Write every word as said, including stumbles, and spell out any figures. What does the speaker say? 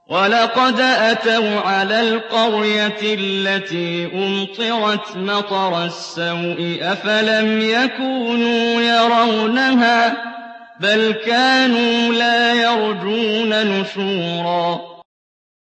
وَلَقَدْ أَتَوْا عَلَى الْقَرْيَةِ الَّتِي أُمْطِرَتْ مَطَرَ السَّوْءِ أَفَلَمْ يَكُونُوا يَرَوْنَهَا بَلْ كَانُوا لَا يَرْجُونَ نُشُورًا